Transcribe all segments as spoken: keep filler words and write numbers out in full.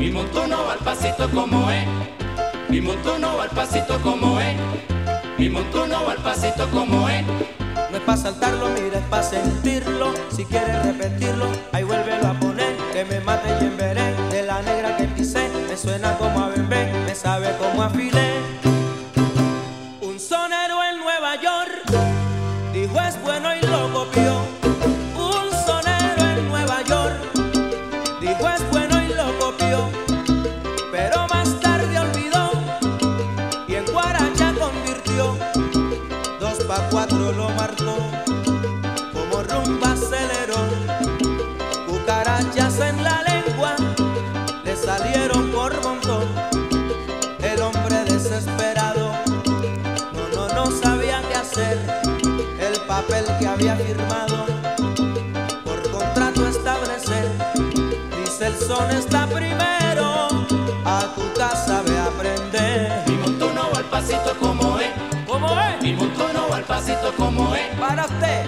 Mi montuno va al pasito como es, mi montuno va al pasito como es, mi montuno va al pasito como es. No es pa' saltarlo, mira, es pa' sentirlo. Si quieres repetirlo, ahí vuélvelo a poner. Que me mate y en veré de la negra que pisé. Me suena como a bebé, me sabe como a filé. Un sonero en Nueva York dijo es bueno y lo copió. Un sonero en Nueva York dijo es bueno y lo copió. Pero más tarde olvidó y en guaracha convirtió. Dos pa' cuatro lo marcó, como rumba aceleró. Cucarachas en la lengua le salieron por montón. El hombre desesperado no, no, no sabía qué hacer. El papel que había firmado por contrato establecer. Dice el son está primero, a tu casa ve a aprender. Mi montuno va al pasito como es, ¿Cómo es? mi montuno va al pasito como es. Para usted.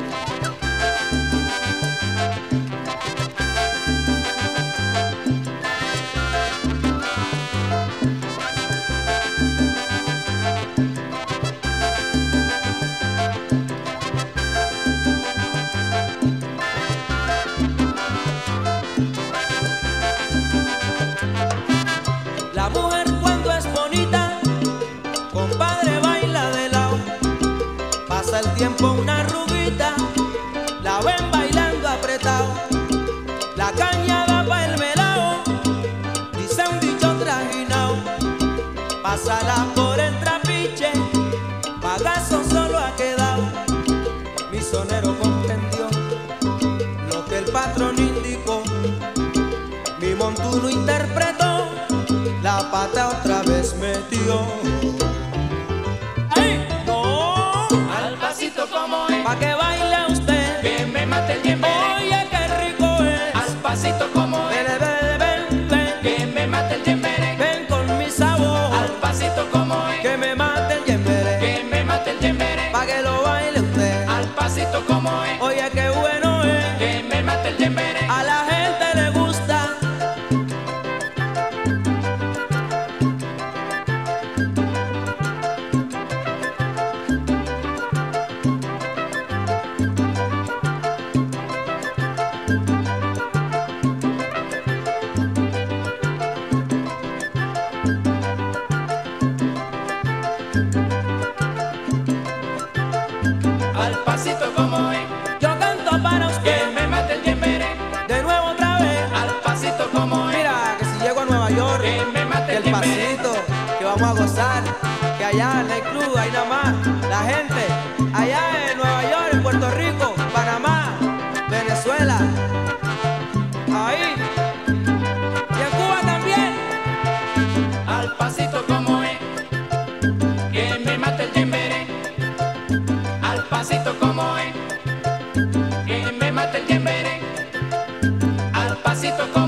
La mujer cuando es bonita, compadre, baila de lado. Pasa el tiempo una arruguita, la ven bailando apretado. La caña da pa' el melao, dice un dicho trajinao. Pásala por el trapiche, pagazo solo ha quedado. Mi sonero comprendió lo que el patrón indicó. Mi montuno interpretó, la pata otra vez metió. ¡Ay! ¡No! Al pasito como es, Pa' que baile usted, que me mate el yembe. oye qué rico es. Al pasito como es, Ven, ven, ven, ven, que me mate el yembe. ven con mi sabor. Al pasito como es, Que me mate el yembere, que me mate el yembe. pa' que lo baile usted. Al pasito como es, Oye qué bueno es, que me mate el yembe. a la gente le gusta. Al pasito como es, Yo canto para que usted, me mate el yembe. de nuevo otra vez. Al pasito como es, Mira, que si llego a Nueva York, que me mate que el el yembe. pasito, que vamos a gozar, que allá en el club, ahí nada más, la gente, allá en Nueva York, en Puerto Rico, Panamá, Venezuela, ahí, y en Cuba también. Al pasito como es, que me mate el yembe. Al pasito como es, que me mate el yembe. Al pasito como